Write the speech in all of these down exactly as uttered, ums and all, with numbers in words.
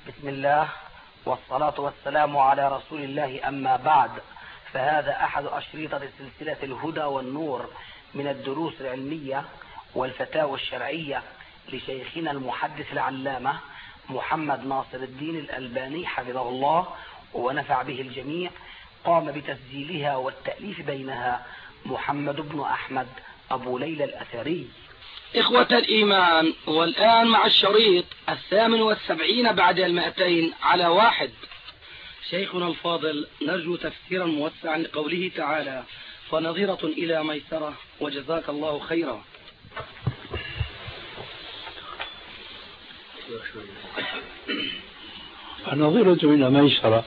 بسم الله والصلاة والسلام على رسول الله، أما بعد، فهذا أحد أشريطة سلسلة الهدى والنور من الدروس العلمية والفتاوى الشرعية لشيخنا المحدث العلامة محمد ناصر الدين الألباني حفظه الله ونفع به الجميع. قام بتسجيلها والتأليف بينها محمد بن أحمد أبو ليلى الأثري. إخوة الإيمان، والآن مع الشريط الثامن والسبعين بعد المائتين على واحد. شيخنا الفاضل نرجو تفسيرا موسعا لقوله تعالى: فنظرة إلى ميسرة، وجزاك الله خيرا. فنظرة إلى ميسرة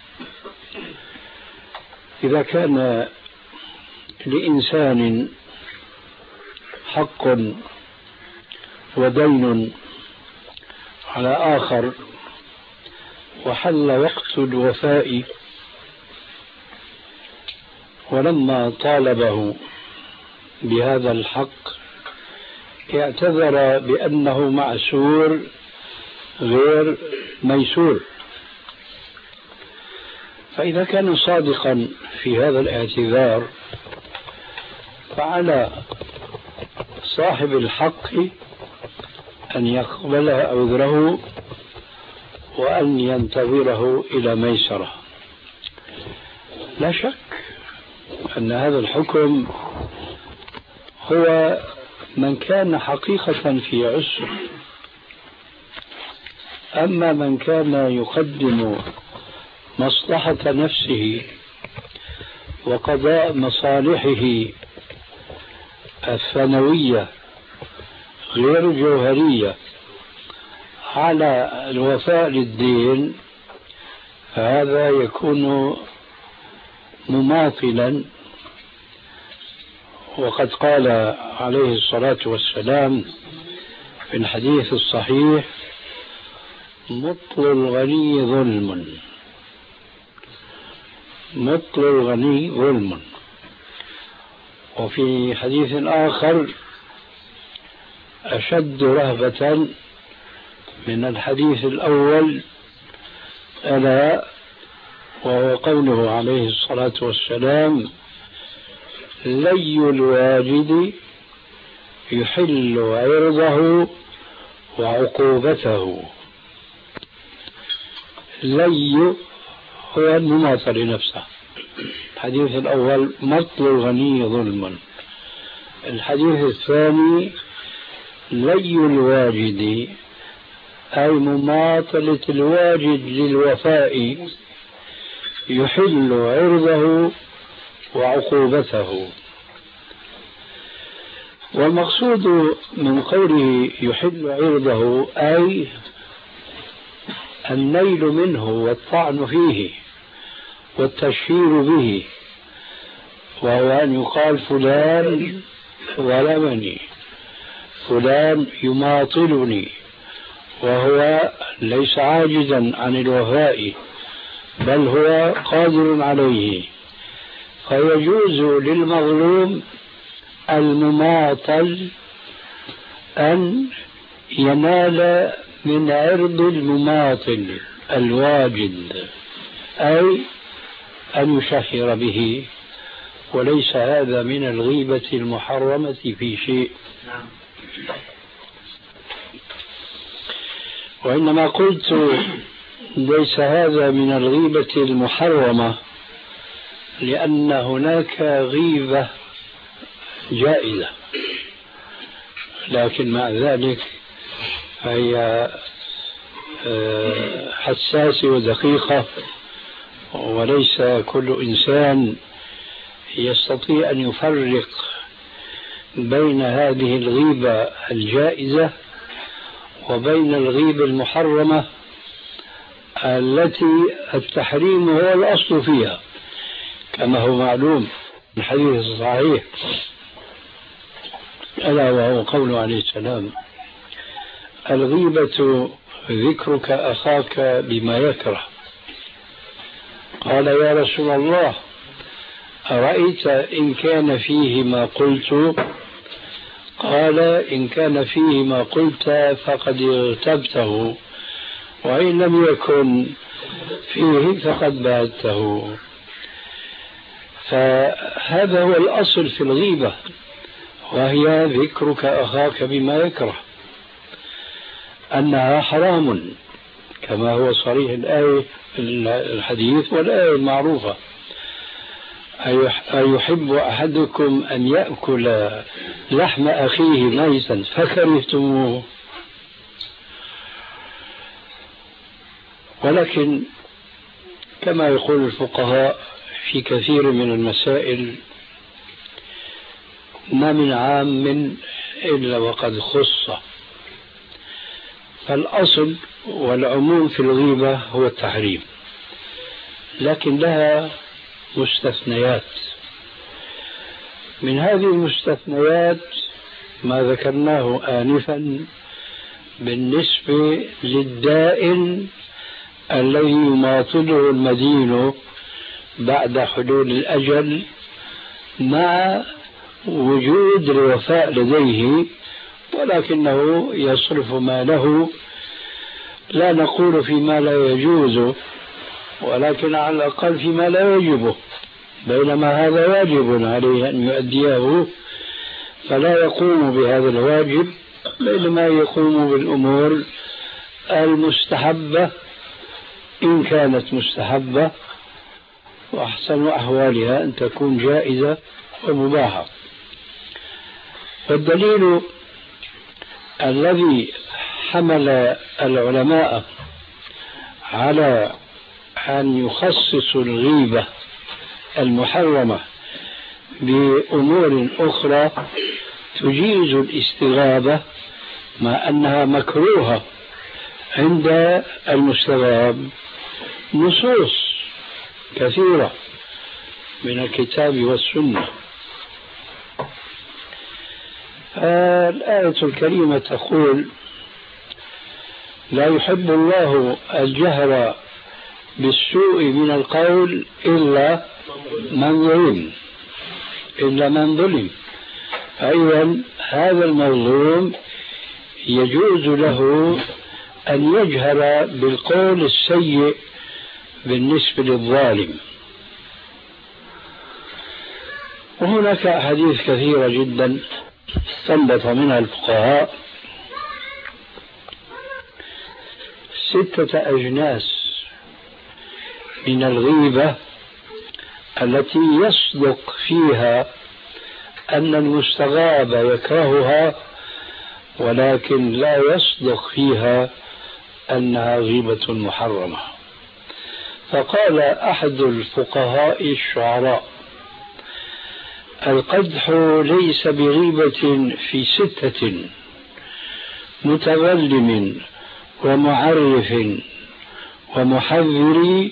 إذا كان لإنسان حق ودين على آخر وحل وقت الوفاء، ولما طالبه بهذا الحق اعتذر بأنه معسور غير ميسور، فإذا كان صادقا في هذا الاعتذار فعلى صاحب الحق أن يقبل عذره وأن ينتظره إلى ميسرة. لا شك أن هذا الحكم هو من كان حقيقة في عسر، أما من كان يقدم مصلحة نفسه وقضاء مصالحه الثانوية غير الجوهرية على الوفاء للدين، فهذا يكون مماطلا. وقد قال عليه الصلاة والسلام في الحديث الصحيح: مطل الغني ظلم، مطل الغني ظلم. وفي حديث آخر: أشد رهبة من الحديث الأول، ألا وهو قوله عليه الصلاة والسلام: لي الواجد يحل عرضه وعقوبته. لي هو المماثل لنفسه. الحديث الأول: مطل الغني ظلم. الحديث الثاني: لي الواجد، أي مماطلة الواجد للوفاء، يحل عرضه وعقوبته. والمقصود من قوله يحل عرضه أي النيل منه والطعن فيه والتشهير به، وهو أن يقال: فلان ظلمني، فلان يماطلني، وهو ليس عاجزا عن الوفاء بل هو قادر عليه. فيجوز للمظلوم المماطل أن ينال من عرض المماطل الواجد، أي أن يشهر به، وليس هذا من الغيبة المحرمة في شيء. وإنما قلت ليس هذا من الغيبة المحرمة لأن هناك غيبة جائزة، لكن مع ذلك هي حساسة ودقيقة، وليس كل إنسان يستطيع أن يفرق بين هذه الغيبة الجائزة وبين الغيبة المحرمة التي التحريم هو الأصل فيها، كما هو معلوم في الحديث الصحيح، ألا وهو قوله عليه السلام: الغيبة ذكرك أخاك بما يكره. قال: يا رسول الله، أرأيت إن كان فيه ما قلت؟ قال: إن كان فيه ما قلت فقد اغتبته وإن لم يكن فيه فقد بادته. فهذا هو الأصل في الغيبة، وهي ذكرك أخاك بما يكره، أنها حرام كما هو صريح الآية الحديث والآية المعروفة: أيحب أحدكم أن يأكل لحم أخيه ميتا فكرهتموه. ولكن كما يقول الفقهاء في كثير من المسائل: ما من عام إلا وقد خص. فالأصل والعموم في الغيبة هو التحريم، لكن لها مستثنيات. من هذه المستثنيات ما ذكرناه آنفا بالنسبة للدائن الذي يماطله المدين بعد حلول الأجل مع وجود الوفاء لديه، ولكنه يصرف ماله، لا نقول فيما لا يجوز، ولكن على الأقل فيما لا يجبه، بينما هذا واجب عليه أن يؤديه، فلا يقوم بهذا الواجب، بينما يقوم بالأمور المستحبة إن كانت مستحبة، وأحسن أحوالها أن تكون جائزة ومباحة. والدليل الذي حمل العلماء على أن يخصصوا الغيبة المحرمة بأمور أخرى تجيز الاستغابة مع أنها مكروهة عند المستغاب نصوص كثيرة من الكتاب والسنة. الآية الكريمة تقول: لا يحب الله الجهر بالسوء من القول إلا من ظلم إلا من ظلم. أيضا هذا المظلوم يجوز له أن يجهر بالقول السيء بالنسبة للظالم. وهناك أحاديث كثيرة جدا استنبط منها الفقهاء ستة أجناس من الغيبة التي يصدق فيها أن المستغاب يكرهها، ولكن لا يصدق فيها أنها غيبة محرمة. فقال أحد الفقهاء الشعراء: القدح ليس بغيبة في ستة: متظلم ومعرف ومحذر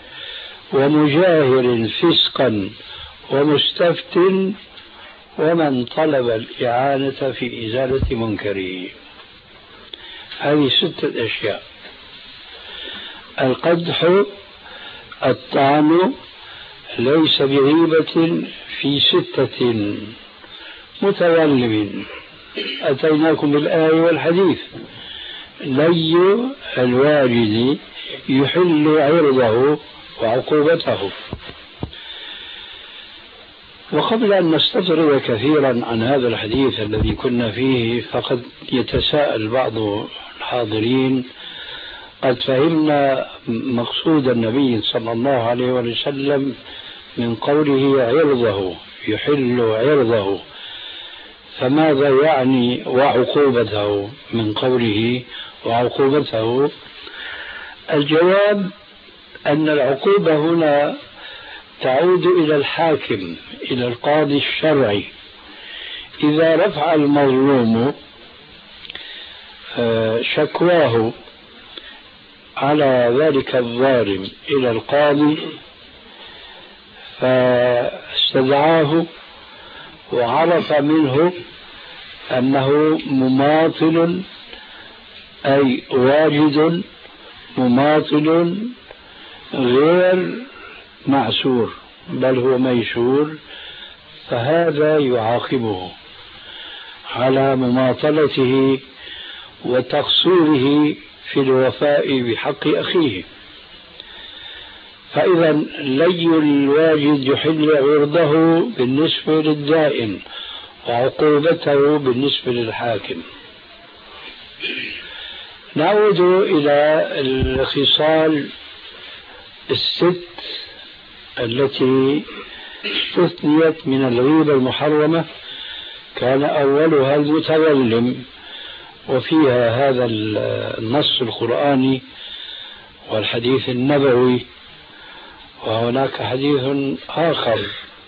ومجاهر فسقا ومستفت ومن طلب الإعانة في إزالة منكره. هذه ستة أشياء: القدح، الطعن ليس بغيبة في ستة: متظلم، أتيناكم بالآية والحديث: لي الواجد يحل عرضه وعقوبته. وقبل أن نستطرد كثيرا عن هذا الحديث الذي كنا فيه، فقد يتساءل بعض الحاضرين: قد فهمنا مقصود النبي صلى الله عليه وسلم من قوله عرضه يحل عرضه، فماذا يعني وعقوبته من قوله وعقوبته؟ الجواب أن العقوبة هنا تعود إلى الحاكم، إلى القاضي الشرعي. إذا رفع المظلوم شكواه على ذلك الظالم إلى القاضي فاستدعاه وعرف منه أنه مماطل، أي واجد مماطل غير معسور بل هو ميسور، فهذا يعاقبه على مماطلته وتقصيره في الوفاء بحق أخيه. فإذا لي الواجد يحل عرضه بالنسبة للدائن وعقوبته بالنسبة للحاكم. نعود إلى الخصال الست التي استثنيت من الغيبة المحرمة، كان أولها المتظلم، وفيها هذا النص القرآني والحديث النبوي. وهناك حديث آخر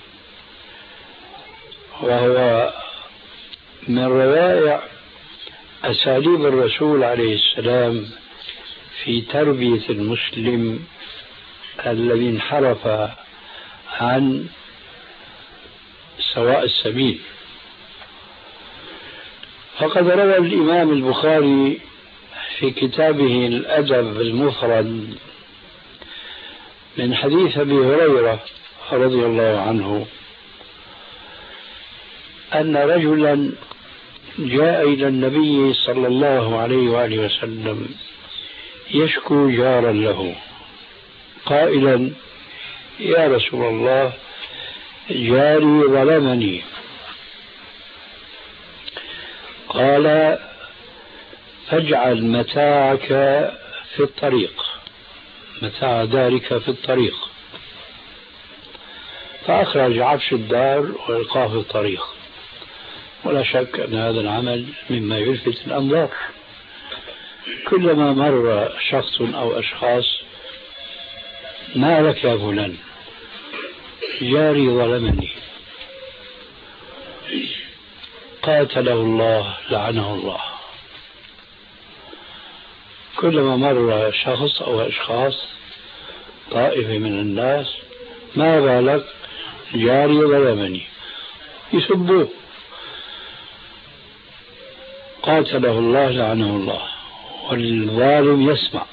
وهو من روائع أساليب الرسول عليه السلام في تربية المسلم الذي انحرف عن سواء السبيل. فقد روى الإمام البخاري في كتابه الأدب المفرد من حديث أبي هريرة رضي الله عنه أن رجلا جاء إلى النبي صلى الله عليه وآله وسلم يشكو جارا له قائلا: يا رسول الله، جاري ظلمني. قال: فاجعل متاعك في الطريق، متاع دارك في الطريق. فأخرج عفش الدار وإلقاه في الطريق. ولا شك أن هذا العمل مما يلفت الأنظار. كلما مر شخص أو أشخاص: ما لك يا فلان؟ جاري ظلمني. قاتله الله لعنه الله. كلما مر شخص أو أشخاص طائفة من الناس: ما بالك؟ جاري ظلمني. يسبوه. قاتله الله لعنه الله. والظالم يسمع.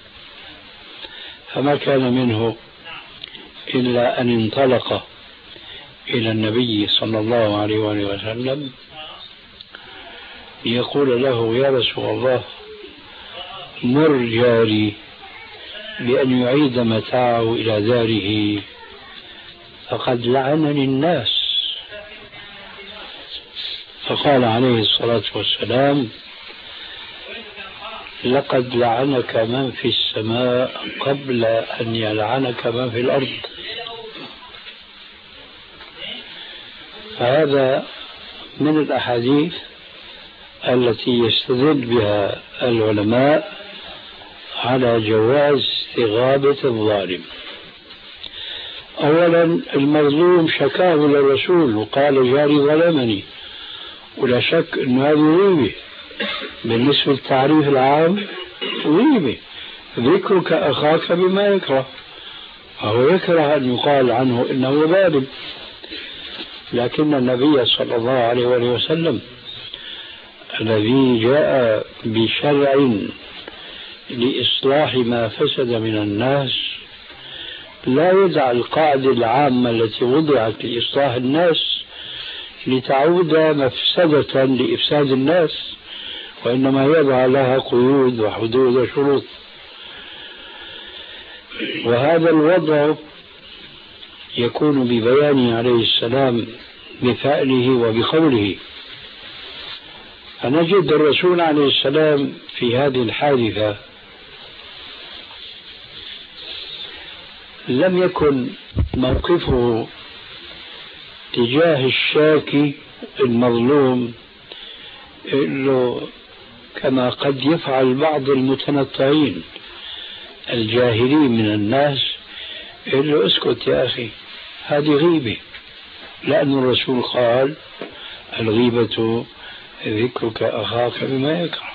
فما كان منه إلا أن انطلق إلى النبي صلى الله عليه وآله وسلم يقول له: يا رسول الله، مر جاري بأن يعيد متاعه إلى داره، فقد لعنني الناس. فقال عليه الصلاة والسلام: لقد لعنك من في السماء قبل أن يلعنك من في الأرض. فهذا من الأحاديث التي يستدل بها العلماء على جواز استغابة الظالم. أولا، المظلوم شكاه للرسول وقال: جاري ظلمني. ولا شك أن هذه غيبة بالنسبة للتعريف العام، غيبة. ذكرك أخاك بما يكره، فهو يكره أن يقال عنه إنه ظالم. لكن النبي صلى الله عليه وسلم الذي جاء بشرع لإصلاح ما فسد من الناس لا يدع القاعدة العامة التي وضعت لإصلاح الناس لتعود مفسدة لإفساد الناس، وإنما يضع لها قيود وحدود وشروط. وهذا الوضع يكون ببيانه عليه السلام بفعله وبقوله. فنجد الرسول عليه السلام في هذه الحادثة لم يكن موقفه تجاه الشاكي المظلوم إنه كما قد يفعل بعض المتنطعين الجاهلين من الناس: إنه اسكت يا أخي، هذه غيبة. لأن الرسول قال: الغيبة ذكرك أخاك بما يكره.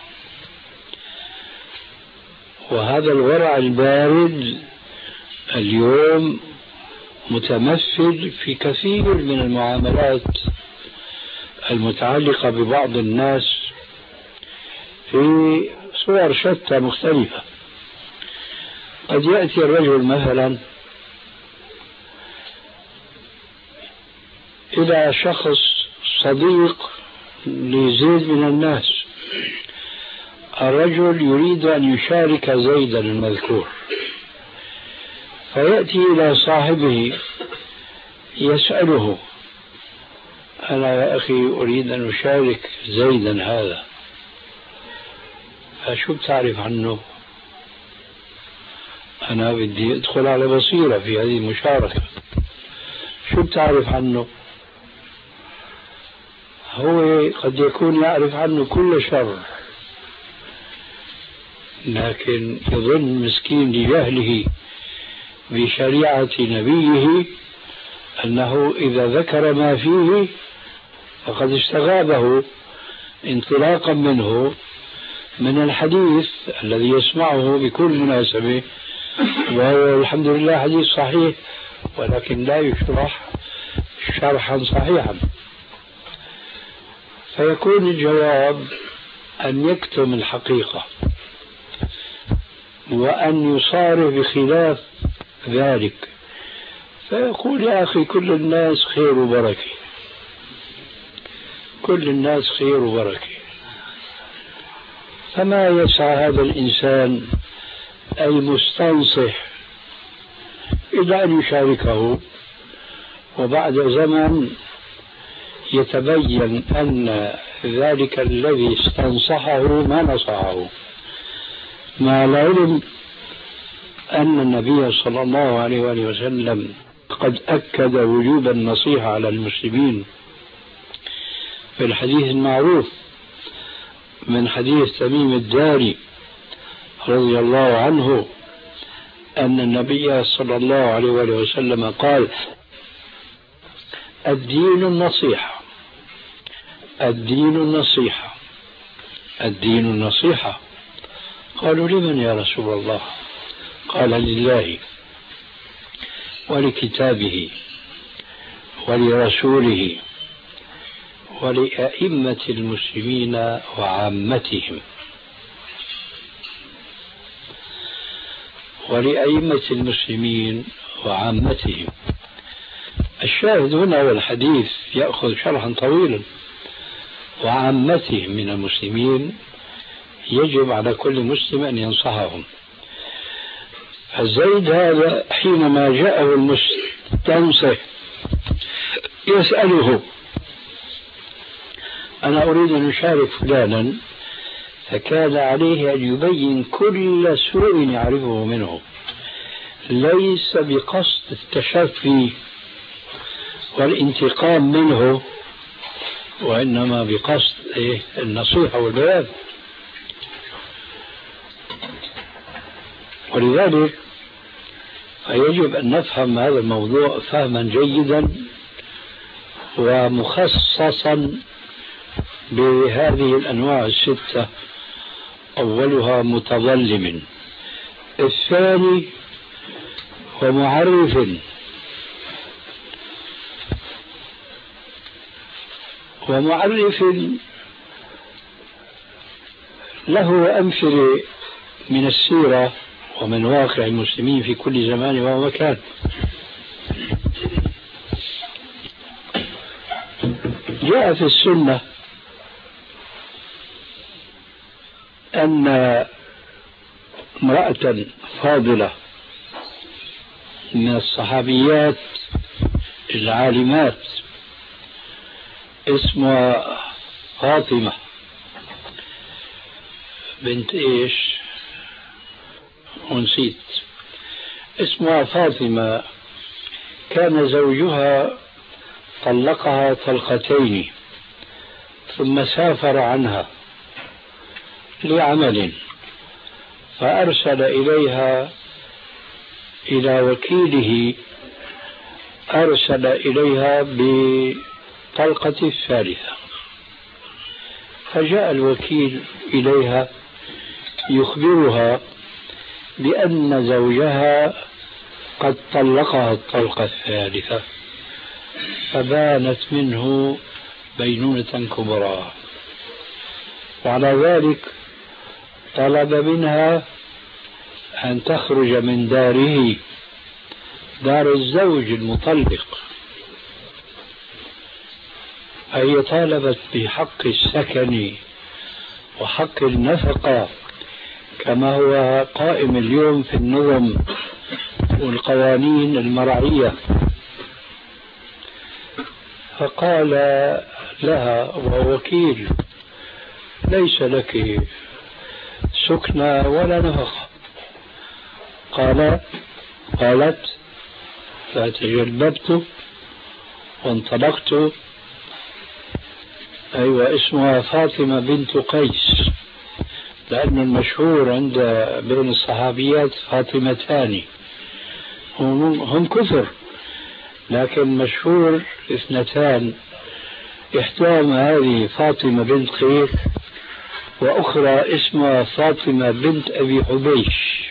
وهذا الورع البارد اليوم متمثل في كثير من المعاملات المتعلقة ببعض الناس في صور شتى مختلفة. قد يأتي الرجل مثلا إلى شخص صديق لزيد من الناس الرجل يريد أن يشارك زيدا المذكور، فيأتي إلى صاحبه يسأله: أنا يا أخي أريد أن أشارك زيدا هذا، فشو بتعرف عنه؟ أنا بدي أدخل على بصيرة في هذه المشاركة، شو بتعرف عنه؟ هو قد يكون يعرف عنه كل شر، لكن يظن مسكين لجهله بشريعة نبيه أنه إذا ذكر ما فيه فقد استغابه انطلاقا منه من الحديث الذي يسمعه بكل مناسبة، وهو الحمد لله حديث صحيح ولكن لا يشرح شرحا صحيحا. فيكون الجواب أن يكتم الحقيقة وأن يصارح بخلاف ذلك، فيقول: يا أخي كل الناس خير وبركة، كل الناس خير وبركة. فما يسعى هذا الإنسان أي مستنصح إلى أن يشاركه، وبعد زمن يتبين أن ذلك الذي استنصحه ما نصحه، مع العلم أن النبي صلى الله عليه وآله وسلم قد أكد وجوب النصيحة على المسلمين في الحديث المعروف من حديث تميم الداري رضي الله عنه أن النبي صلى الله عليه وآله وسلم قال: الدين النصيحة، الدين النصيحة، الدين النصيحة. قالوا: لمن يا رسول الله؟ قال: لله ولكتابه ولرسوله ولأئمة المسلمين وعامتهم، ولأئمة المسلمين وعامتهم. الشاهد هنا والحديث يأخذ شرحا طويلا، وعامتهم من المسلمين يجب على كل مسلم أن ينصحهم. فزيد هذا حينما جاءه المستنصح يسأله: أنا أريد أن أشارك فلانا، فكان عليه أن يبين كل سوء يعرفه منه، ليس بقصد التشفي والانتقام منه، وإنما بقصد إيه؟ النصيحة والبيان. ولذلك يجب أن نفهم هذا الموضوع فهما جيدا ومخصصا بهذه الأنواع الستة. أولها متظلم، الثاني ومعرف، ومعرف له أمثلة من السيرة ومن واقع المسلمين في كل زمان ومكان. جاء في السنة أن امرأة فاضلة من الصحابيات العالمات اسمها فاطمة بنت إيش ونسيت اسمها فاطمة، كان زوجها طلقها طلقتين ثم سافر عنها لعمل، فأرسل إليها إلى وكيله، أرسل إليها بطلقة الثالثة، فجاء الوكيل إليها يخبرها بأن زوجها قد طلقها الطلقة الثالثة، فبانت منه بينونة كبرى، وعلى ذلك طلب منها أن تخرج من داره، دار الزوج المطلق. هي طالبت بحق السكن وحق النفقة كما هو قائم اليوم في النظم والقوانين المرعية. فقال لها وهو وكيل: ليس لك سكنى ولا نفقة. قال قالت: فتجلبت وانطلقت. أيوة، اسمها فاطمة بنت قيس، لأن المشهور عند بين الصحابيات فاطمتان، هم, هم كثر، لكن مشهور اثنتان، إحداهما هذه فاطمة بنت قيس، وأخرى اسمها فاطمة بنت أبي حبيش.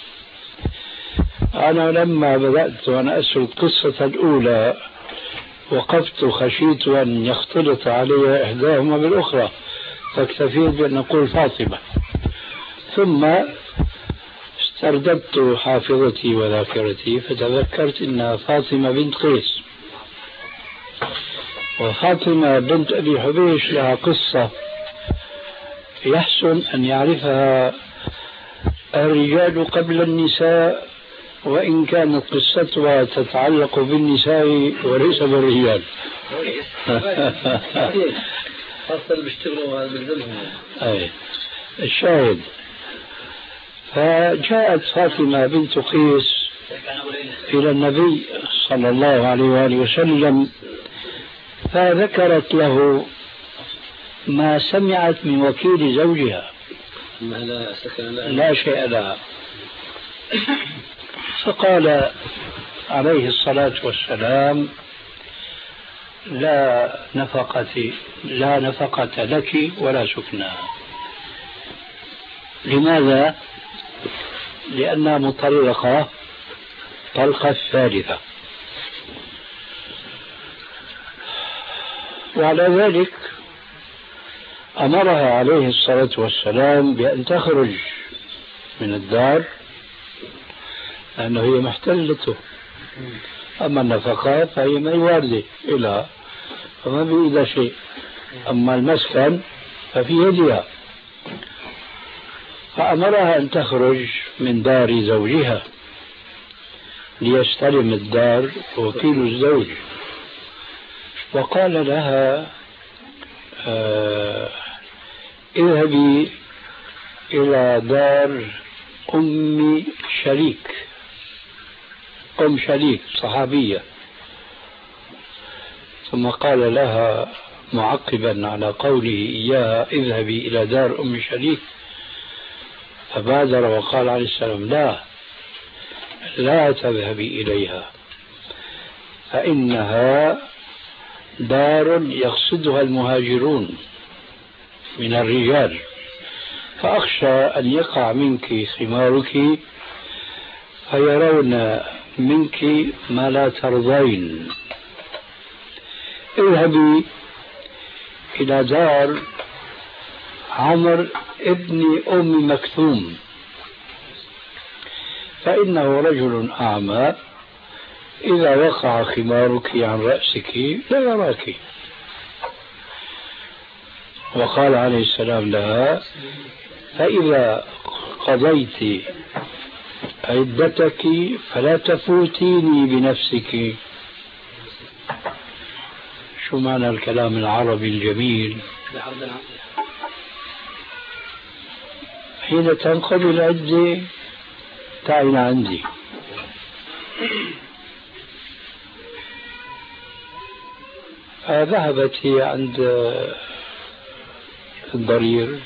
أنا لما بدأت وأنا أسرد القصة الأولى وقفت خشيت أن يختلط علي إحداهما بالأخرى، فاكتفيت بأن أقول فاطمة، ثم استرددت حافظتي وذاكرتي فتذكرت أنها فاطمة بنت قيس. وفاطمة بنت أبي حبيش لها قصة يحسن أن يعرفها الرجال قبل النساء، وإن كانت قصتها تتعلق بالنساء وليس بالرجال. خاصة بيشتغلوا بالزمن. أي الشاهد: فجاءت فاطمة بنت قيس إلى النبي صلى الله عليه وآله وسلم، فذكرت له ما سمعت من وكيل زوجها، لا شيء لها. فقال عليه الصلاة والسلام: لا نفقة لا نفقة لك ولا سكنى. لماذا؟ لأنها مطلقة طلقة الثالثة. وعلى ذلك أمرها عليه الصلاة والسلام بأن تخرج من الدار، لأنه هي محتلته. أما النفقات فهي ما واردة إلى فما بإيدها شيء، أما المسكن ففي يدها. فأمرها أن تخرج من دار زوجها ليستلم الدار وكيل الزوج. وقال لها: آه اذهبي إلى دار أم شريك. أم شريك صحابية. ثم قال لها معقبا على قوله إياها: اذهبي إلى دار أم شريك، فبادر وقال عليه السلام: لا لا تذهبي إليها، فإنها دار يقصدها المهاجرون من الرجال، فأخشى أن يقع منك خمارك فيرون منك ما لا ترضين. اذهبي إلى دار عمر ابن أم مكتوم، فإنه رجل أعمى، إذا وقع خمارك عن رأسك لا يراك. وقال عليه السلام لها: فإذا قضيت عدتك فلا تفوتيني بنفسك. شو معنى الكلام العربي الجميل؟ حين تنقضي العدة تعين عندي. فذهبت هي عند الضرير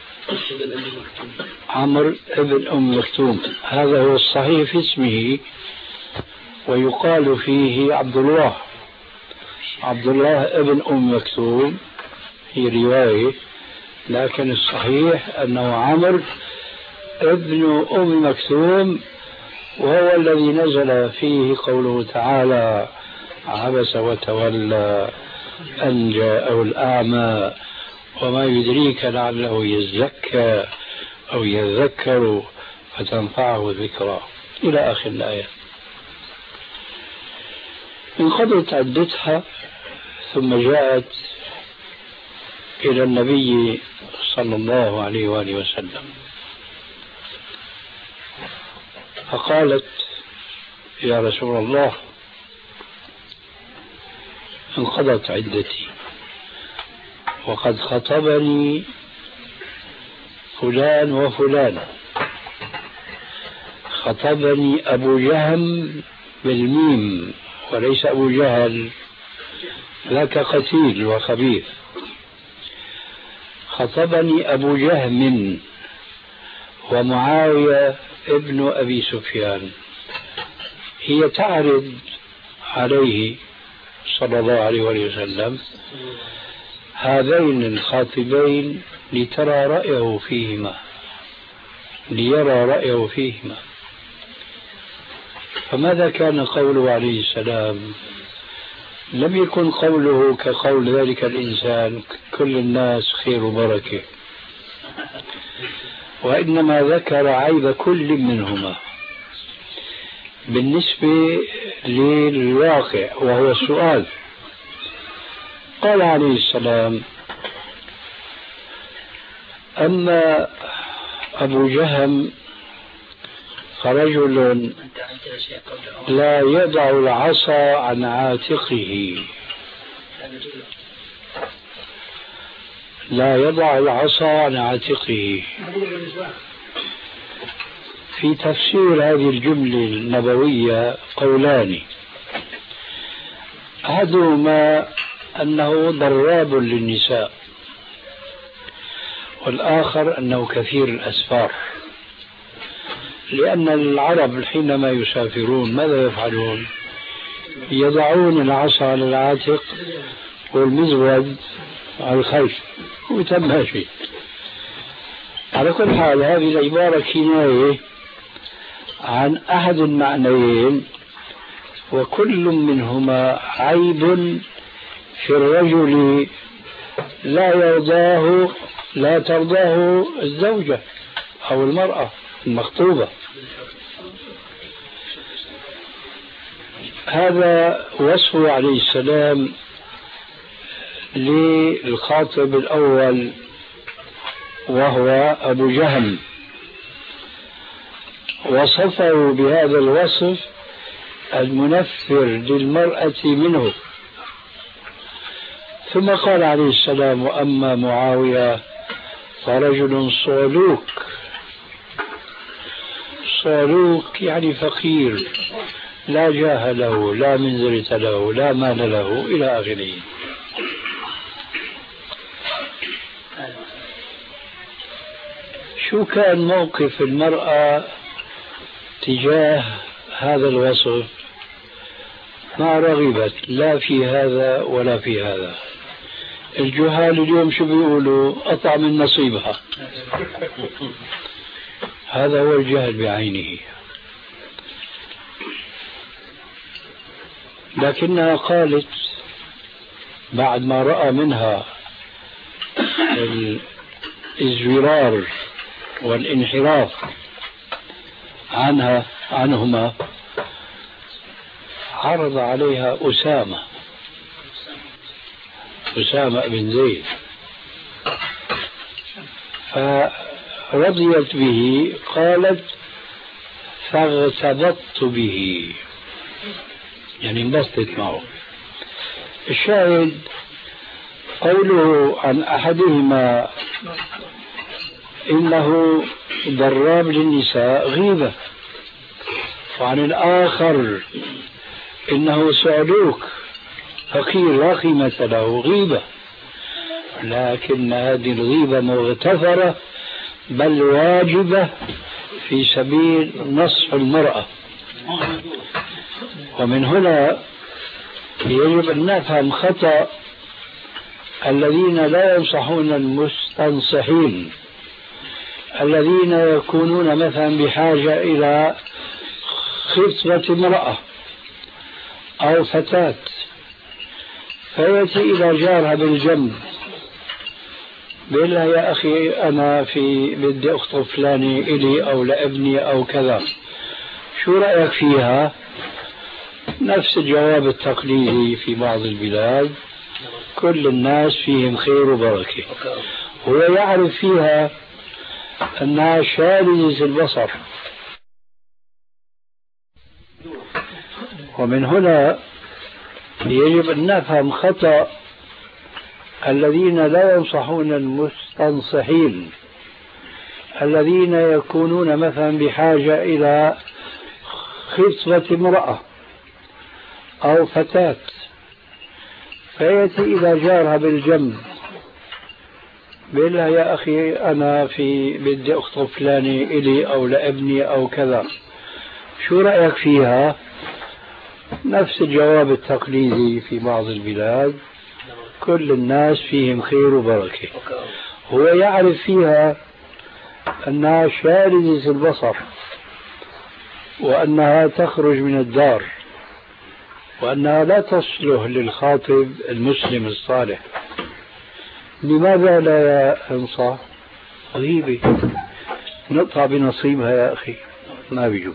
عمرو ابن أم مكتوم، هذا هو الصحيح في اسمه، ويقال فيه عبد الله عبد الله ابن أم مكتوم، هي رواية، لكن الصحيح أنه عمرو ابن أم مكتوم، وهو الذي نزل فيه قوله تعالى: عبس وتولى أن جاءه الأعمى وما يدريك لعله يزكى أو يذكر فتنفعه ذكرى، إلى آخر الآية. انقضت عدتها ثم جاءت إلى النبي صلى الله عليه وآله وسلم فقالت يا رسول الله انقضت عدتي وقد خطبني فلان وفلان، خطبني أبو جهم بالميم وليس أبو جهل ذاك قتيل وخبيث، خطبني أبو جهم ومعاوية ابن أبي سفيان. هي تعرض عليه صلى الله عليه وسلم هذين الخاطبين لترى رأيه فيهما ليرى رأيه فيهما. فماذا كان قوله عليه السلام؟ لم يكن قوله كقول ذلك الإنسان كل الناس خير وبركة، وإنما ذكر عيب كل منهما بالنسبة للواقع وهو السؤال. قال عليه السلام أما أبو جهم فرجل لا يضع العصا عن عاتقه لا يضع العصا عن عاتقه. في تفسير هذه الجملة النبوية قولان، أحدهما أنه ضراب للنساء، والآخر أنه كثير الأسفار، لأن العرب حينما يسافرون ماذا يفعلون؟ يضعون العصا على العاتق والمزود على الخلف وتم ماشي. على كل حال هذه العبارة كناية عن أحد المعنيين، وكل منهما عيب في الرجل لا يرضاه لا ترضاه الزوجة أو المرأة المخطوبة. هذا وصفه عليه السلام للخاطب الأول وهو أبو جهم، وصفه بهذا الوصف المنفر للمرأة منه. ثم قال عليه السلام وأما معاوية فرجل صعلوك. صعلوك يعني فقير لا جاه له لا منزلة له لا مال له إلى آخره. شو كان موقف المرأة تجاه هذا الوصف؟ ما رغبت لا في هذا ولا في هذا. الجهال اليوم شو بيقولوا؟ قطع من نصيبها. هذا هو الجهل بعينه. لكنها قالت بعد ما رأى منها الازدرار والانحراف عنها عنهما، عرض عليها أسامة أسامة بن زيد فرضيت به. قالت فاغتبطت به يعني انبسطت معه. الشاهد قوله عن أحدهما إنه ضراب للنساء غيبة، وعن الآخر إنه صعلوك فقير لا قيمة له غيبة. لكن هذه الغيبة مغتفرة بل واجبة في سبيل نصح المرأة. ومن هنا يجب أن نفهم خطأ الذين لا ينصحون المستنصحين، الذين يكونون مثلا بحاجة إلى خطبة امرأة أو فتاة، فيأتي إلى جارها بالجنب بيقول لها يا أخي أنا في بدي أخطب فلاني إلي أو لابني أو كذا، شو رأيك فيها؟ نفس الجواب التقليدي في بعض البلاد، كل الناس فيهم خير وبركة. هو يعرف فيها أنها شاردة البصر، ومن هنا يجب أن نفهم خطأ الذين لا ينصحون المستنصحين، الذين يكونون مثلا بحاجة إلى خصبة امرأة أو فتاة، فيأتي إلى جارها بالجنب بيقول لها يا أخي أنا في بدي أخطب فلاني إلي أو لابني أو كذا، شو رأيك فيها؟ نفس الجواب التقليدي في بعض البلاد، كل الناس فيهم خير وبركة. هو يعرف فيها أنها شاردة البصر، وأنها تخرج من الدار، وأنها لا تصلح للخاطب المسلم الصالح. لماذا لا ينصح؟ غيبة، نقطع بنصيبها يا أخي، ما بيجوز.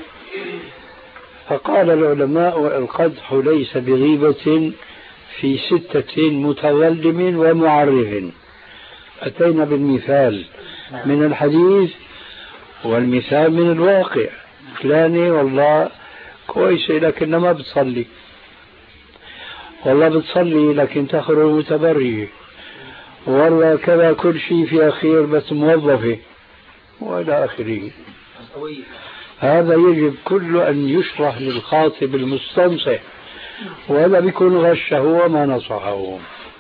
فقال العلماء القدح ليس بغيبة في ستة متظلم ومعرف. أتينا بالمثال من الحديث والمثال من الواقع. فلانة والله كويسة لكن ما بتصلي، والله بتصلي لكن تخرج متبرجة، والله كذا كل شيء فيها خير بس موظفة، وإلى آخره. هذا يجب كل أن يشرح للخاطب المستنصح، وهذا بيكون غشه وما نصحه.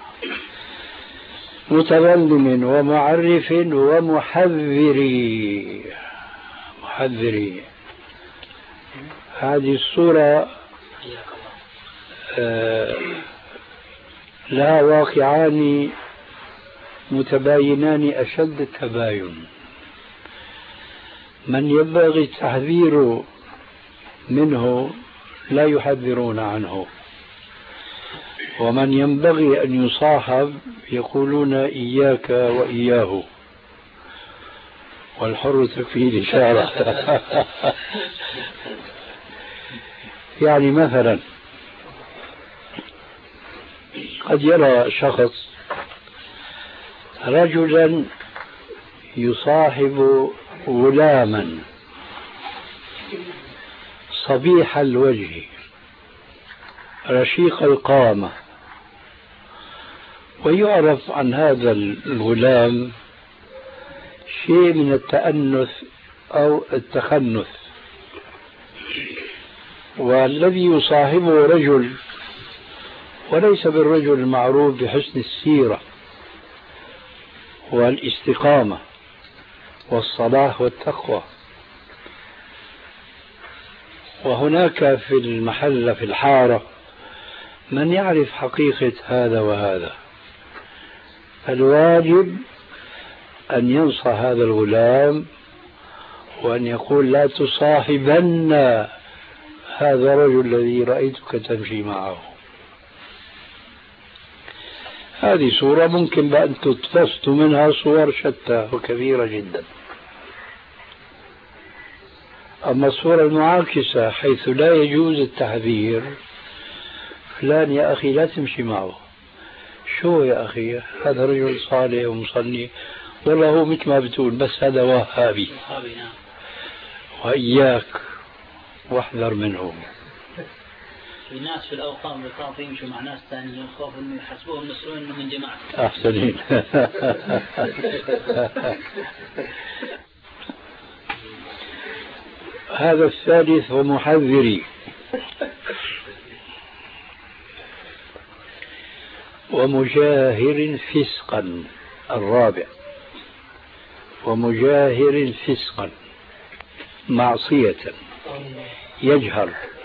متظلم ومعرف ومحذري. محذري هذه الصورة آه لها واقعان متباينان أشد التباين. من ينبغي التحذير منه لا يحذرون عنه، ومن ينبغي أن يصاحب يقولون إياك وإياه، والحر تكفيه الإشارة. يعني مثلا قد يرى شخص رجلا يصاحب غلاما صبيح الوجه رشيق القامة، ويعرف عن هذا الغلام شيء من التأنث أو التخنث، والذي يصاحبه رجل وليس بالرجل المعروف بحسن السيرة والاستقامة والصلاح والتقوى. وهناك في المحل في الحارة من يعرف حقيقة هذا وهذا، الواجب أن ينصح هذا الغلام وأن يقول لا تصاحبن هذا الرجل الذي رأيتك تمشي معه. هذه صورة ممكن بأن تتفصل منها صور شتى وكثيرة جدا. أما الصورة المعاكسة حيث لا يجوز التحذير، فلان يا أخي لا تمشي معه، شو يا أخي هذا رجل صالح ومصلي، والله هو مثل ما بتقول بس هذا وهابي، وإياك واحذر منه. في ناس في الأوقام بيخافوا يمشوا مع ناس ثانيين خوف إنه يحسبوهم مسؤولين إنه من جماعة. أحسنين. هذا الثالث ومحذري. ومجاهر فسقا الرابع، ومجاهر فسقا معصية يجهر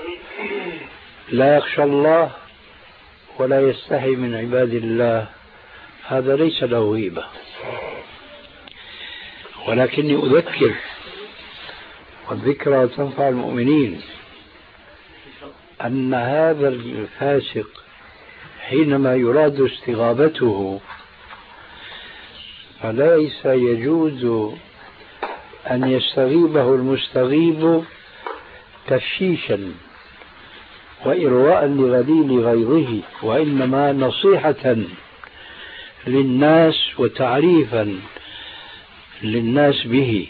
لا يخشى الله ولا يستحي من عباد الله، هذا ليس له غيبة. ولكني أذكر، والذكرى تنفع المؤمنين، أن هذا الفاسق حينما يراد استغابته فليس يجوز أن يستغيبه المستغيب تفشيشا وإرواء لغليل غيظه، وإنما نصيحة للناس وتعريفا للناس به.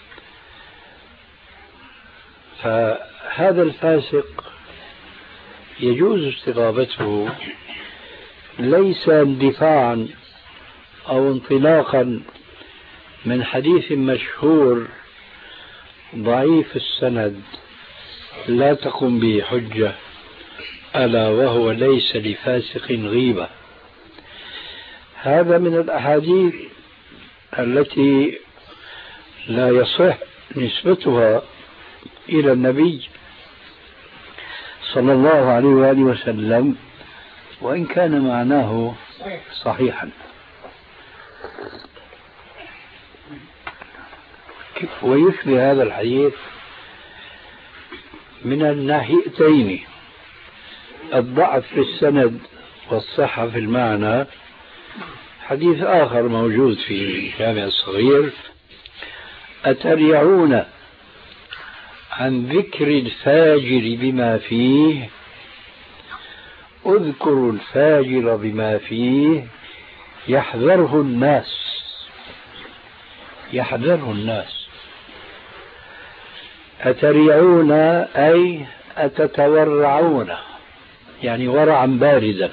فهذا الفاسق يجوز استغابته ليس اندفاعا أو انطلاقا من حديث مشهور ضعيف السند لا تقم به حجة، ألا وهو ليس لفاسق غيبة. هذا من الأحاديث التي لا يصح نسبتها إلى النبي صلى الله عليه وآله وسلم، وإن كان معناه صحيحا. ويشبه هذا الحديث من الناحيتين، الضعف في السند والصحة في المعنى. حديث آخر موجود في الجامع الصغير: أتريعون عن ذكر الفاجر بما فيه، اذكروا الفاجر بما فيه يحذره الناس. يحذره الناس. أتريعون أي أتتورعون، يعني ورعا باردا.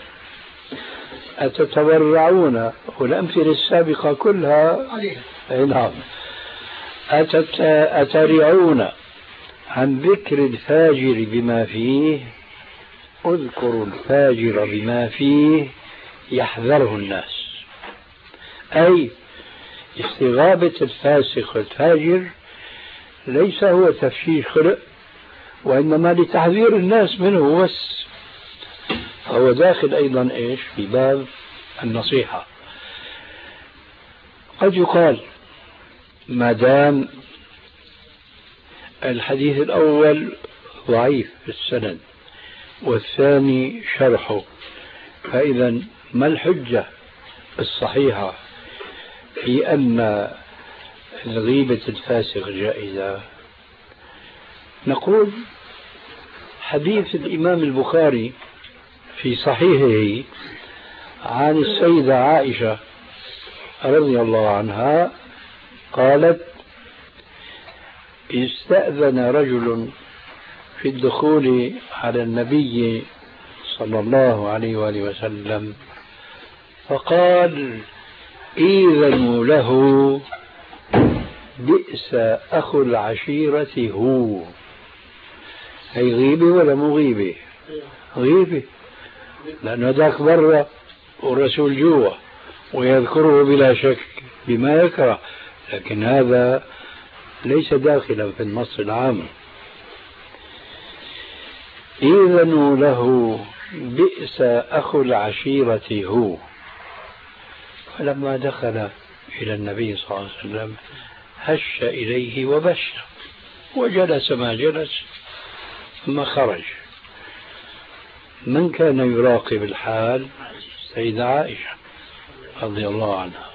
أتتورعون، والأمثلة السابقة كلها نعم. أتريعون عن ذكر الفاجر بما فيه، اذكروا الفاجر بما فيه يحذره الناس. أي استغابة الفاسق والفاجر ليس هو تفشيش خلق، وإنما لتحذير الناس منه بس. هو داخل أيضا إيش في باب النصيحة. قد يقال ما دام الحديث الأول ضعيف في السند والثاني شرحه، فإذا ما الحجة الصحيحة في أن غيبة الفاسق جائزة؟ نقول حديث الإمام البخاري في صحيحه عن السيدة عائشة رضي الله عنها قالت: استأذن رجل في الدخول على النبي صلى الله عليه وآله وسلم فقال: إذنوا له، بئس أخو العشيرة هو. هي غيبة ولا مو غيبة؟ غيبة، لأنه ذاك برا والرسول جوا ويذكره بلا شك بما يكره، لكن هذا ليس داخلا في النص العام. إذنوا له، بئس أخو العشيرة هو. فلما دخل إلى النبي صلى الله عليه وسلم هش إليه وبش، وجلس ما جلس ثم خرج. من كان يراقب الحال؟ سيدة عائشة رضي الله عنها.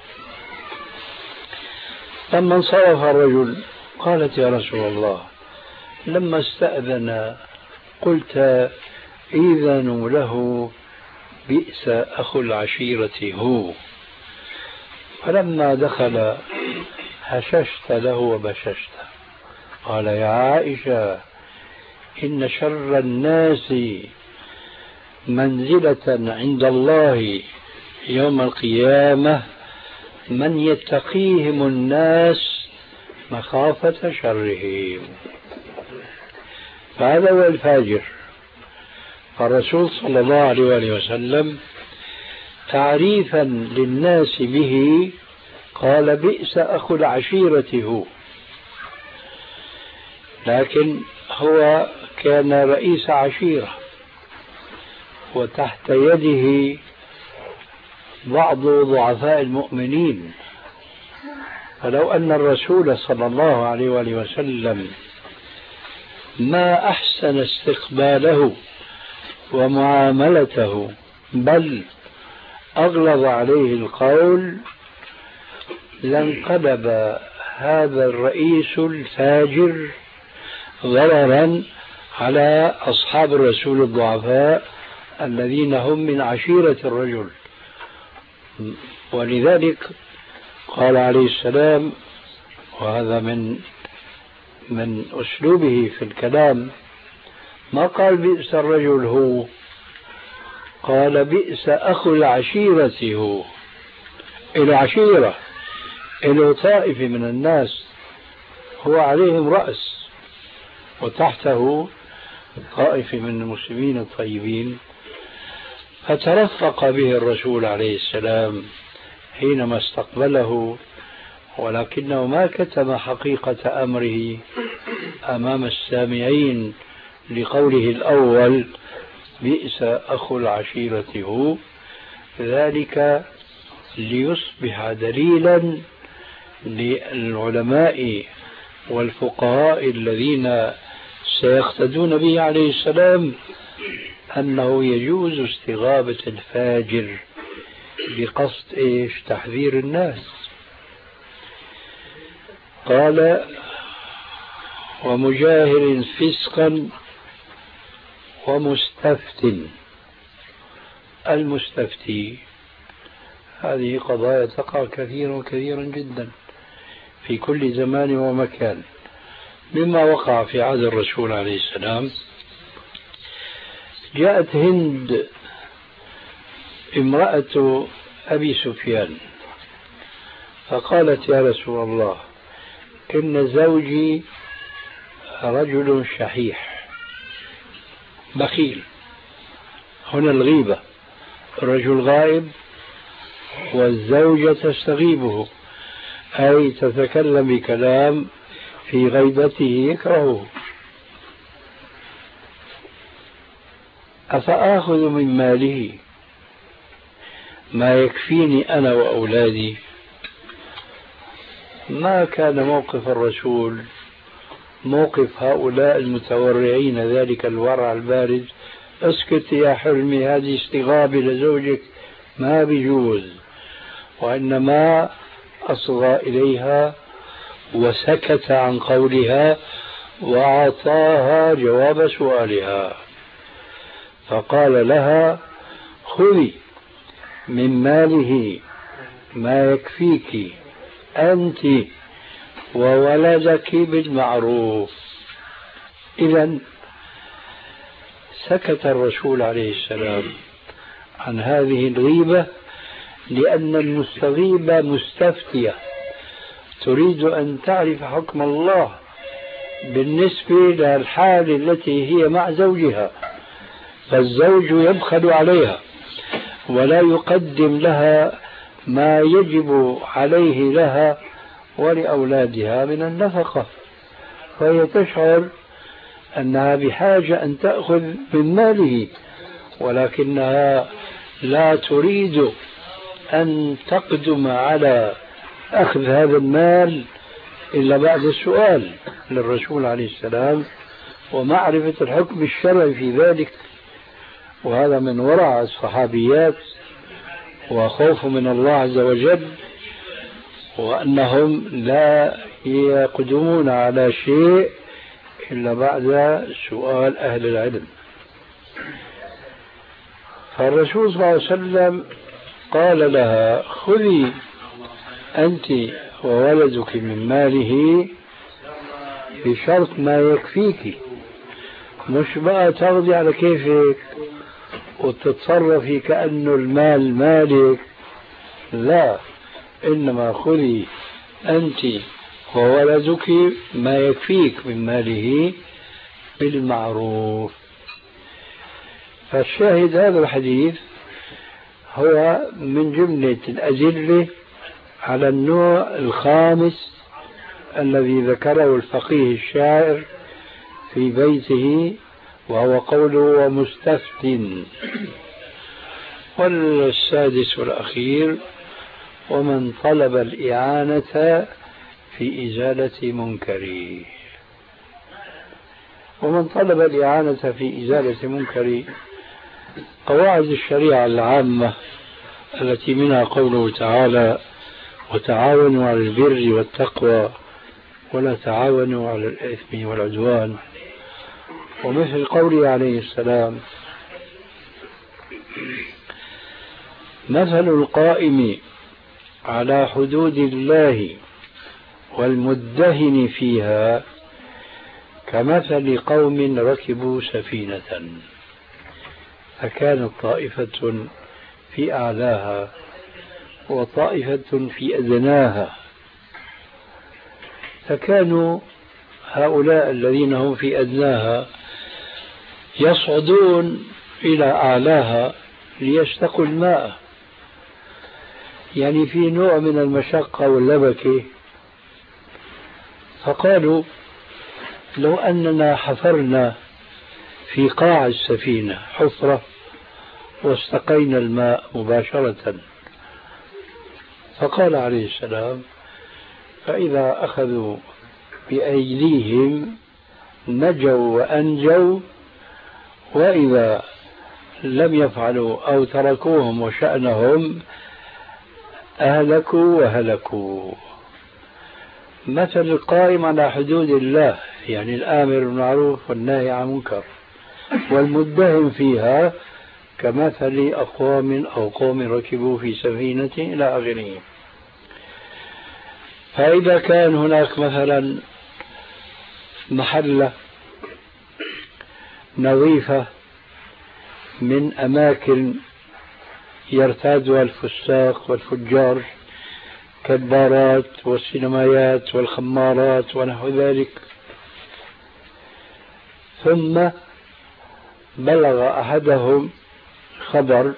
لما انصرف الرجل قالت: يا رسول الله، لما استأذن قلت إذن له، بئس أخو العشيرة هو، فلما دخل هششت له وبششت. قال: يا عائشة، إن شر الناس منزلة عند الله يوم القيامة من يتقيهم الناس مخافة شرهم. فهذا هو الفاجر. فالرسول صلى الله عليه وآله وسلم تعريفا للناس به قال: بئس أخو العشيرة هو. لكن هو كان رئيس عشيرة وتحت يده بعض ضعفاء المؤمنين، فلو أن الرسول صلى الله عليه وآله وسلم ما أحسن استقباله ومعاملته بل أغلظ عليه القول لانقلب هذا الرئيس الفاجر ضررا على أصحاب الرسول الضعفاء الذين هم من عشيرة الرجل. ولذلك قال عليه السلام، وهذا من من أسلوبه في الكلام، ما قال بئس الرجل هو، قال بئس أخو العشيرة هو. إله عشيرة، إله طائفة من الناس هو عليهم رأس، وتحته طائفة من المسلمين الطيبين، فترفق به الرسول عليه السلام حينما استقبله، ولكنه ما كتم حقيقة أمره أمام السامعين لقوله الأول بئس أخو العشيرة هو، ذلك ليصبح دليلا للعلماء والفقهاء الذين سيقتدون به عليه السلام أنه يجوز استغابة الفاجر بقصد إيش؟ تحذير الناس. قال ومجاهر فسقا ومستفت. المستفتي هذه قضايا تقع كثيرا كثيرا جدا في كل زمان ومكان، مما وقع في عهد الرسول عليه السلام. جاءت هند امرأة أبي سفيان فقالت يا رسول الله إن زوجي رجل شحيح بخيل. هنا الغيبة، الرجل غائب والزوجة تستغيبه، أي تتكلم بكلام في غيبته يكرهه. أفآخذ من ماله ما يكفيني أنا وأولادي؟ ما كان موقف الرسول موقف هؤلاء المتورعين ذلك الورع البارد، اسكت يا حلمي هذه استغابة لزوجك ما بيجوز، وإنما أصغى إليها وسكت عن قولها وأعطاها جواب سؤالها، فقال لها خذي من ماله ما يكفيك أنت وولدك بالمعروف. إذن سكت الرسول عليه السلام عن هذه الغيبة لأن المستغيبة مستفتية تريد أن تعرف حكم الله بالنسبة للحال التي هي مع زوجها، فالزوج يبخل عليها ولا يقدم لها ما يجب عليه لها ولأولادها من النفقة، فهي تشعر أنها بحاجة أن تأخذ من ماله، ولكنها لا تريد أن تقدم على أخذ هذا المال إلا بعد السؤال للرسول عليه السلام ومعرفة الحكم الشرعي في ذلك. وهذا من ورع الصحابيات وخوف من الله عز وجل، وأنهم لا يقدمون على شيء إلا بعد سؤال أهل العلم. فالرسول صلى الله عليه وسلم قال لها خذي أنت وولدك من ماله بشرط ما يكفيك، مش بقى تاخذي على كيفك وتتصرفي كأنه المال مالك، لا، إنما خذي أنت وولدك ما يكفيك من ماله بالمعروف. فالشاهد هذا الحديث هو من جملة الأدلة على النوع الخامس الذي ذكره الفقيه الشاعر في بيته، وهو قوله ومستفت. والسادس والأخير ومن طلب الإعانة في إزالة منكر. ومن طلب الإعانة في إزالة منكر، قواعد الشريعة العامة التي منها قوله تعالى وتعاونوا على البر والتقوى ولا تعاونوا على الإثم والعدوان، ومثل قوله عليه السلام: مثل القائم على حدود الله والمدهن فيها كمثل قوم ركبوا سفينة فكانت طائفة في أعلاها وطائفة في أدناها، فكانوا هؤلاء الذين هم في أدناها يصعدون إلى أعلاها ليستقوا الماء، يعني في نوع من المشقة واللبكة. فقالوا: لو أننا حفرنا في قاع السفينة حفرة واستقينا الماء مباشرة. فقال عليه السلام: فإذا أخذوا بأيديهم نجوا وأنجوا، وإذا لم يفعلوا أو تركوهم وشأنهم أهلكوا وهلكوا. مثل القائم على حدود الله، يعني الآمر بالمعروف والناهي عن المنكر، والمدهن فيها كمثل أقوام أو قوم ركبوا في سفينة إلى آخره. فإذا كان هناك مثلا محلة نظيفة من أماكن يرتادها الفساق والفجار كالبارات والسينمايات والخمارات ونحو ذلك، ثم بلغ أحدهم خبر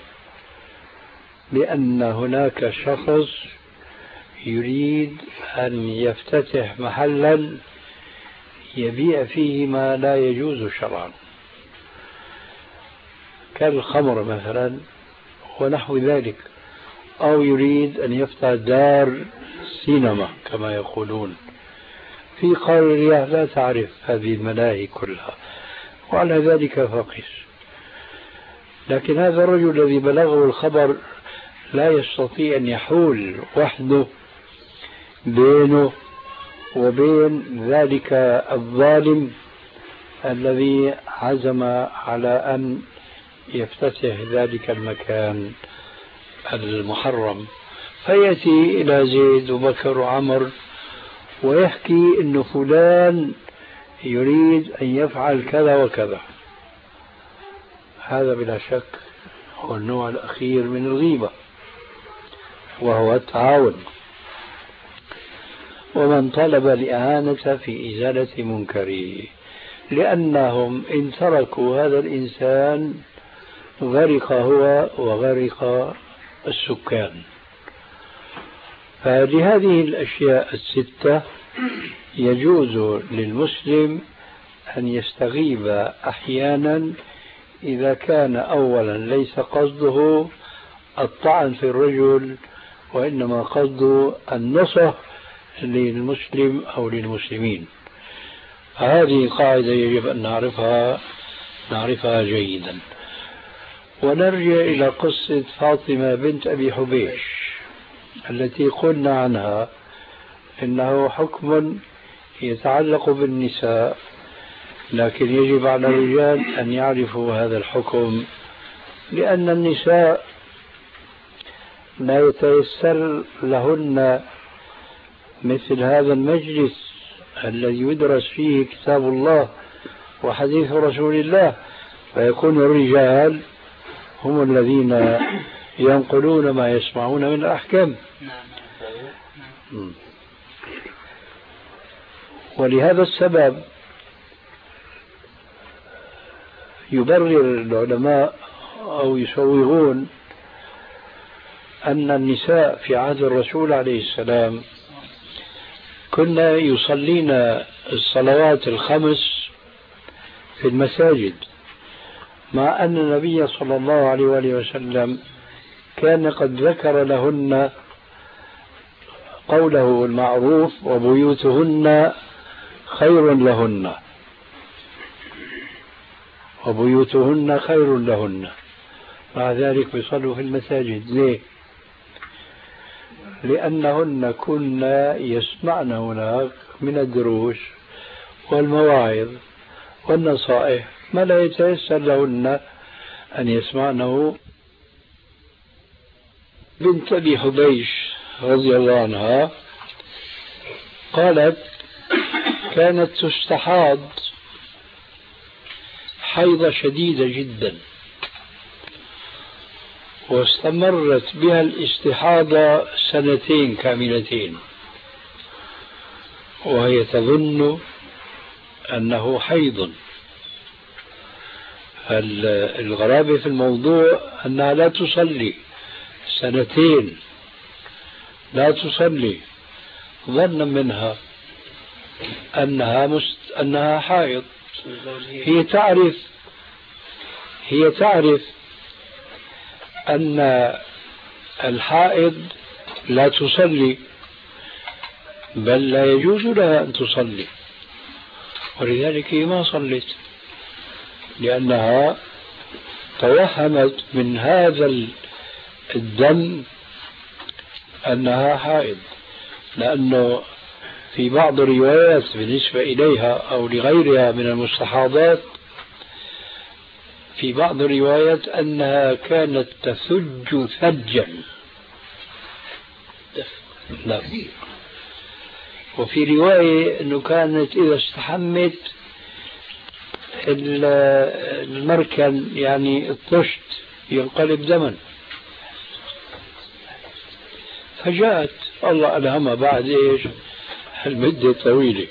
بأن هناك شخص يريد أن يفتتح محلا يبيع فيه ما لا يجوز شرعا كالخمر مثلا ونحو ذلك، أو يريد أن يفتح دار سينما كما يقولون في قار الرياح، لا تعرف هذه الملاهي كلها، وعلى ذلك فقس. لكن هذا الرجل الذي بلغه الخبر لا يستطيع أن يحول وحده بينه وبين ذلك الظالم الذي عزم على أن يفتتح ذلك المكان المحرم، فيأتي إلى زيد وبكر وعمر ويحكي أن فلان يريد أن يفعل كذا وكذا. هذا بلا شك هو النوع الأخير من الغيبة، وهو التعاون. ومن طلب الإعانة في إزالة منكره، لأنهم إن تركوا هذا الإنسان غرق هو وغرق السكان. فلهذه الأشياء الستة يجوز للمسلم أن يستغيب أحيانا إذا كان أولا ليس قصده الطعن في الرجل، وإنما قصده النصح للمسلم أو للمسلمين. هذه قاعدة يجب أن نعرفها نعرفها جيدا. ونرجع إلى قصة فاطمة بنت أبي حبيش التي قلنا عنها إنه حكم يتعلق بالنساء، لكن يجب على الرجال أن يعرفوا هذا الحكم، لأن النساء لا يتيسر لهن مثل هذا المجلس الذي يدرس فيه كتاب الله وحديث رسول الله، فيكون الرجال هم الذين ينقلون ما يسمعون من الأحكام. ولهذا السبب يبرر العلماء أو يسوغون أن النساء في عهد الرسول عليه السلام كنا يصلين الصلوات الخمس في المساجد، مع أن النبي صلى الله عليه وآله وسلم كان قد ذكر لهن قوله المعروف: وبيوتهن خير لهن، وبيوتهن خير لهن. مع ذلك يصلوا في المساجد. ليه؟ لأنهن كنا يسمعن هناك من الدروس والمواعظ والنصائح ما لا يتيسر لهن أن يسمعنه. بنت أبي حبيش رضي الله عنها قالت كانت تستحاض حيضة شديدة جدا، واستمرت بها الاستحاضة سنتين كاملتين وهي تظن أنه حيض. الغرابة في الموضوع أنها لا تصلي سنتين، لا تصلي، ظنا منها أنها مست... أنها حائض. هي تعرف هي تعرف أن الحائض لا تصلي، بل لا يجوز لها أن تصلي، ولذلك هي ما صلت، لأنها توهمت من هذا الدم أنها حائض. لأنه في بعض الروايات بالنسبة إليها أو لغيرها من المستحاضات، في بعض الروايات أنها كانت تثج ثجا. لا. وفي رواية أنه كانت إذا استحمت المركن يعني الطشت ينقلب دما. فجاءت الله ألهمها بعد إيش المدة طويلة،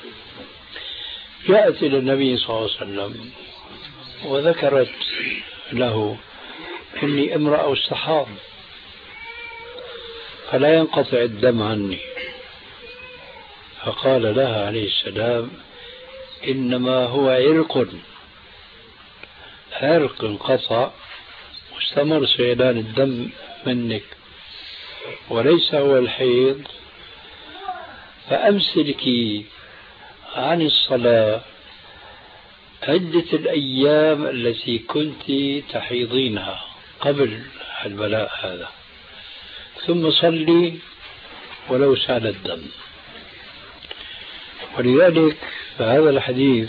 جاءت إلى النبي صلى الله عليه وسلم وذكرت له إني امرأة استحاض فلا ينقطع الدم عني. فقال لها عليه السلام إنما هو عرق عرق انقطع واستمر سيلان الدم منك، وليس هو الحيض، فأمسكي عن الصلاة عدة الأيام التي كنت تحيضينها قبل البلاء هذا، ثم صلي ولو سال الدم. ولذلك فهذا الحديث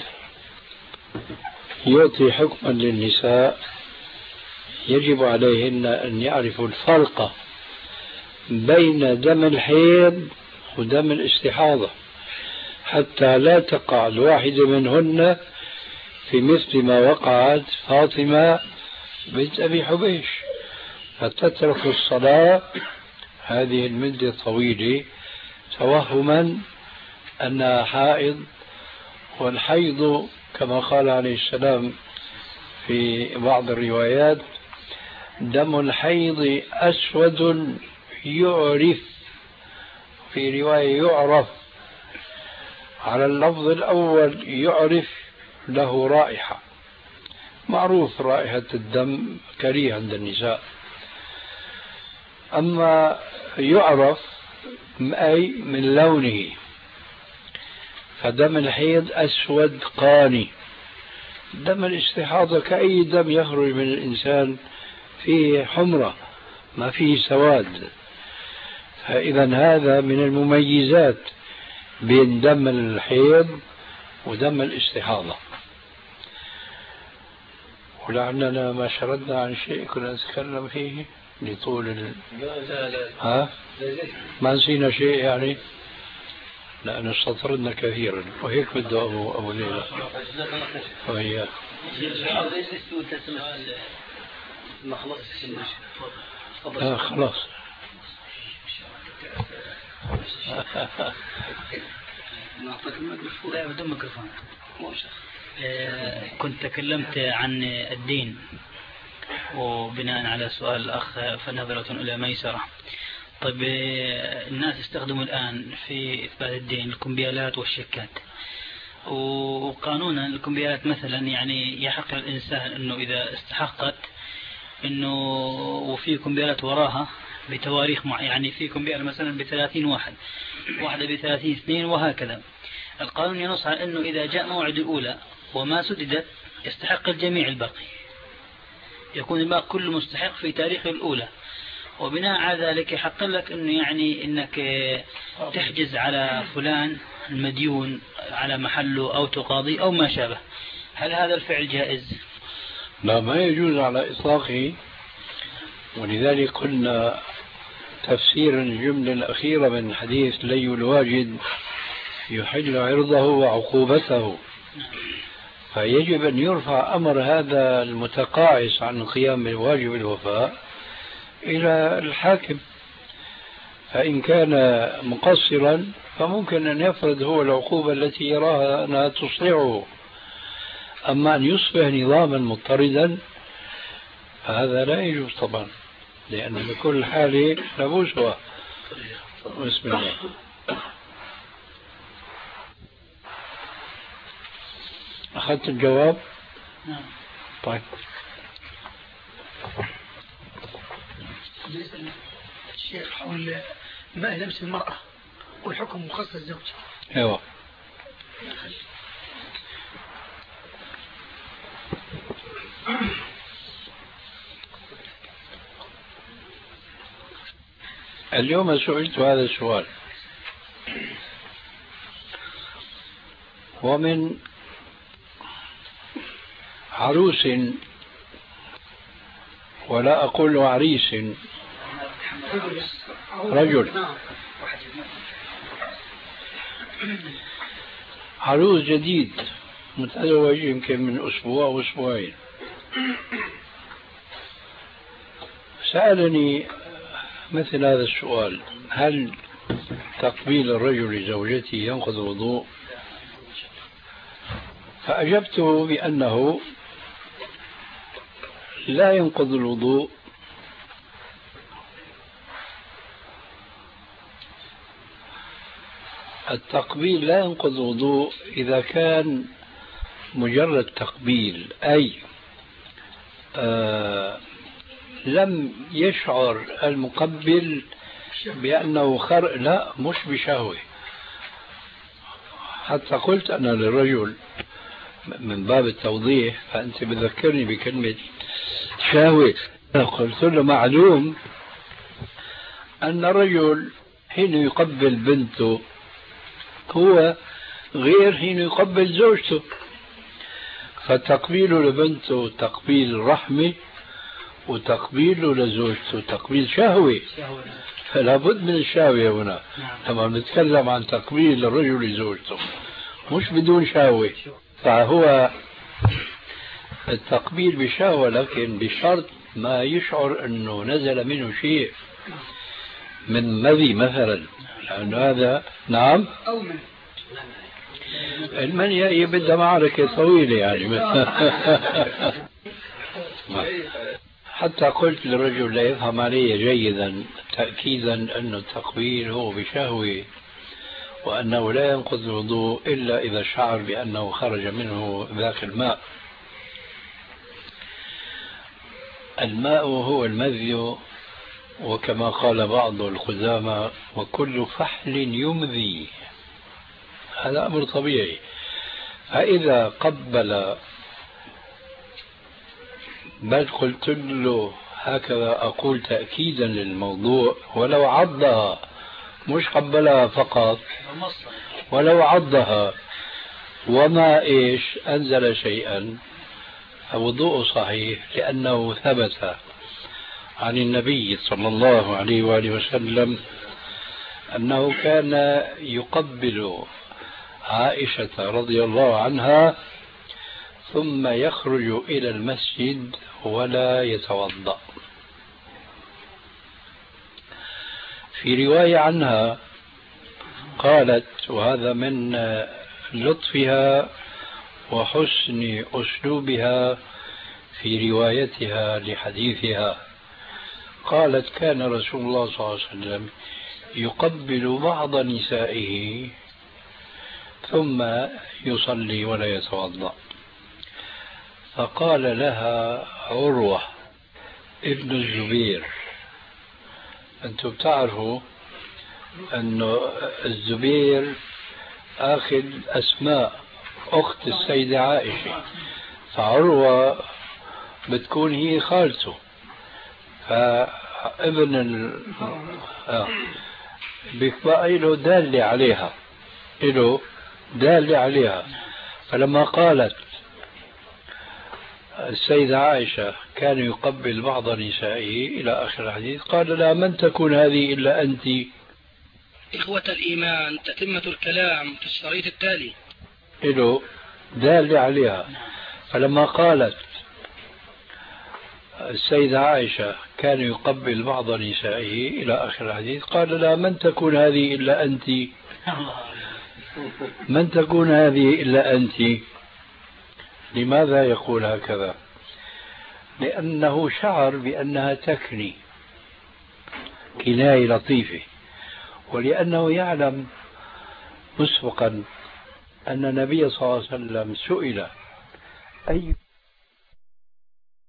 يعطي حكما للنساء يجب عليهن أن يعرفوا الفرق بين دم الحيض ودم الاستحاضة، حتى لا تقع الواحدة منهن في مثل ما وقعت فاطمة بنت أبي حبيش، فتترك الصلاة هذه المدة الطويلة توهما أنها حائض. والحيض كما قال عليه السلام في بعض الروايات دم الحيض أسود يعرف، في رواية يعرف، على اللفظ الأول يعرف له رائحة، معروف رائحة الدم كريه عند النساء. أما يعرف أي من لونه، فدم الحيض أسود قاني. دم الاستحاضة كأي دم يخرج من الإنسان فيه حمرة ما فيه سواد. فإذا هذا من المميزات بين دم الحيض ودم الاستحاضة. ولعلنا ما شردنا عن شيء كنا نتكلم فيه لطول ال... لا لا ها؟ ما نسينا شيء يعني، لأن استطردنا كثيرا وهيك بده أبو أبو ليلى وهي ما خلصت آه خلاص. لا بدون ميكروفون. كنت تكلمت عن الدين، وبناء على سؤال الأخ فنظرة إلى ميسرة. طيب الناس يستخدموا الآن في إثبات الدين الكمبيالات والشكات، وقانونا الكمبيالات مثلا يعني يحق الإنسان أنه إذا استحقت أنه وفي كمبيالات وراها بتواريخ مع يعني في كمبيالة مثلا بثلاثين واحد، واحدة بثلاثين اثنين، وهكذا. القانون ينص على أنه إذا جاء موعد الأولى وما سددت يستحق الجميع الباقي، يكون الباقي كله مستحق في تاريخ الأولى. وبناء على ذلك يحق لك أنه يعني أنك تحجز على فلان المديون على محله أو تقاضي أو ما شابه. هل هذا الفعل جائز؟ لا، ما يجوز على إطلاقه. ولذلك قلنا تفسيرا الجملة الأخيرة من حديث لي الواجد يحل عرضه وعقوبته، فيجب أن يرفع أمر هذا المتقاعس عن القيام بواجب الوفاء إلى الحاكم، فإن كان مقصرا فممكن أن يفرض هو العقوبة التي يراها أنها تصلحه. أما أن يصبح نظاما مضطردا فهذا لا يجوز طبعا، لأن بكل حال نبوسها. بسم الله. أخذت الجواب؟ نعم. طيب. الشيخ حول ما لمس المرأة والحكم مخصص الزوج. ايوه. اليوم سئلت هذا السؤال، ومن عروس ولا أقول عريس، رجل عروس جديد متزوج يمكن من أسبوع أو أسبوعين، سألني مثل هذا السؤال: هل تقبيل الرجل لزوجته ينقض الوضوء؟ فأجبته بأنه لا ينقض الوضوء التقبيل لا ينقض الوضوء إذا كان مجرد تقبيل، أي آه لم يشعر المقبل بأنه خر لا مش بشهوة. حتى قلت أنا للرجل من باب التوضيح، فأنت بذكرني بكلمة شهوة، قلت له معلوم أن الرجل حين يقبل بنته هو غير حين يقبل زوجته، فتقبيله لبنته تقبيل رحمة، وتقبيله لزوجته تقبيل شهوة، فلا بد من الشهوة هنا لما نتكلم عن تقبيل الرجل لزوجته، مش بدون شهوة. فهو التقبيل بشهوة، لكن بشرط ما يشعر أنه نزل منه شيء من مذي مثلا، لأن هذا نعم أو من المنيا بدها معركة طويلة يعني. حتى قلت للرجل لا يفهم علي جيدا تأكيدا أن التقبيل هو بشهوة، وأنه لا ينقض الوضوء إلا إذا شعر بأنه خرج منه ذاك الماء. الماء هو المذي، وكما قال بعض القدامى: وكل فحل يمذي، هذا أمر طبيعي. فإذا قبل، بل قلت له هكذا أقول تأكيدا للموضوع، ولو عضها مش قبلها فقط، ولو عضها وما إيش أنزل شيئا فوضوء صحيح، لأنه ثبت عن النبي صلى الله عليه وآله وسلم أنه كان يقبل عائشة رضي الله عنها ثم يخرج إلى المسجد ولا يتوضأ. في رواية عنها قالت، وهذا من لطفها وحسن أسلوبها في روايتها لحديثها، قالت: كان رسول الله صلى الله عليه وسلم يقبل بعض نسائه ثم يصلي ولا يتوضأ. فقال لها عروة ابن الزبير، أنتم بتعرفوا أن الزبير أخذ أسماء أخت السيدة عائشة، فعروة بتكون هي خالته، فابن ال... آه. بيبقى له دالة عليها، له دالة عليها. فلما قالت السيدة عائشة كان يقبل بعض نسائه إلى آخر الحديث، قال لا من تكون هذه إلا أنت. إخوة الإيمان، تتمة الكلام في الشريط التالي له دال عليها. فلما قالت السيدة عائشة كان يقبل بعض نسائه إلى آخر الحديث، قال لا من تكون هذه إلا أنت. من تكون هذه إلا أنت. لماذا يقول هكذا؟ لأنه شعر بأنها تكني كناية لطيفة، ولأنه يعلم مسبقا أن النبي صلى الله عليه وسلم سئل أي